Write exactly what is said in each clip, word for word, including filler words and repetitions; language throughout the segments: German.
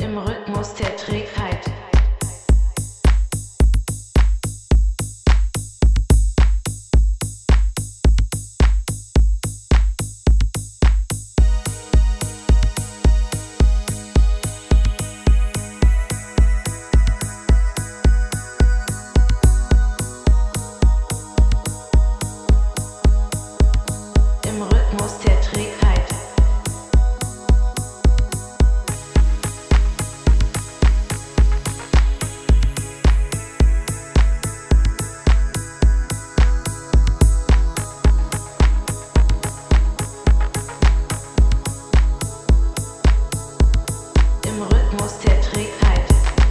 Im Rhythmus der Trägheit. Im Rhythmus der Trägheit. Im Rhythmus der Trägheit.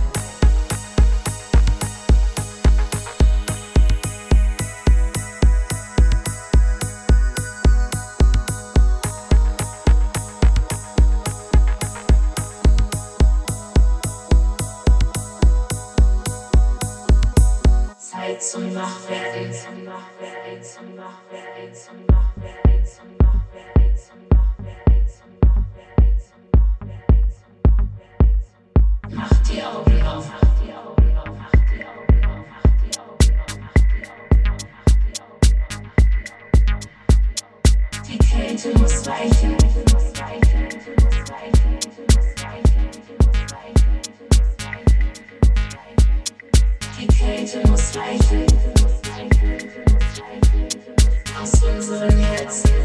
Zeit zum Wachwerden, zum Wachwerden, zum Wachwerden, zum Wachwerden, zum Wachwerden, zum Wachwerden, zum Wachwerden, zum Wachwerden, zum Wachwerden, zum Wachwerden. Mach die Augen auf, mach die Augen auf, mach die Augen auf, mach die Augen auf, mach die Augen auf, mach die Augen auf, mach die Augen auf. Die Kälte muss weichen, die muss weichen, die muss weichen, die muss weichen, die muss weichen, die muss weichen, die muss weichen. Die Kälte muss weichen, die muss weichen, die muss weichen, die muss weichen. Aus unseren Herzen.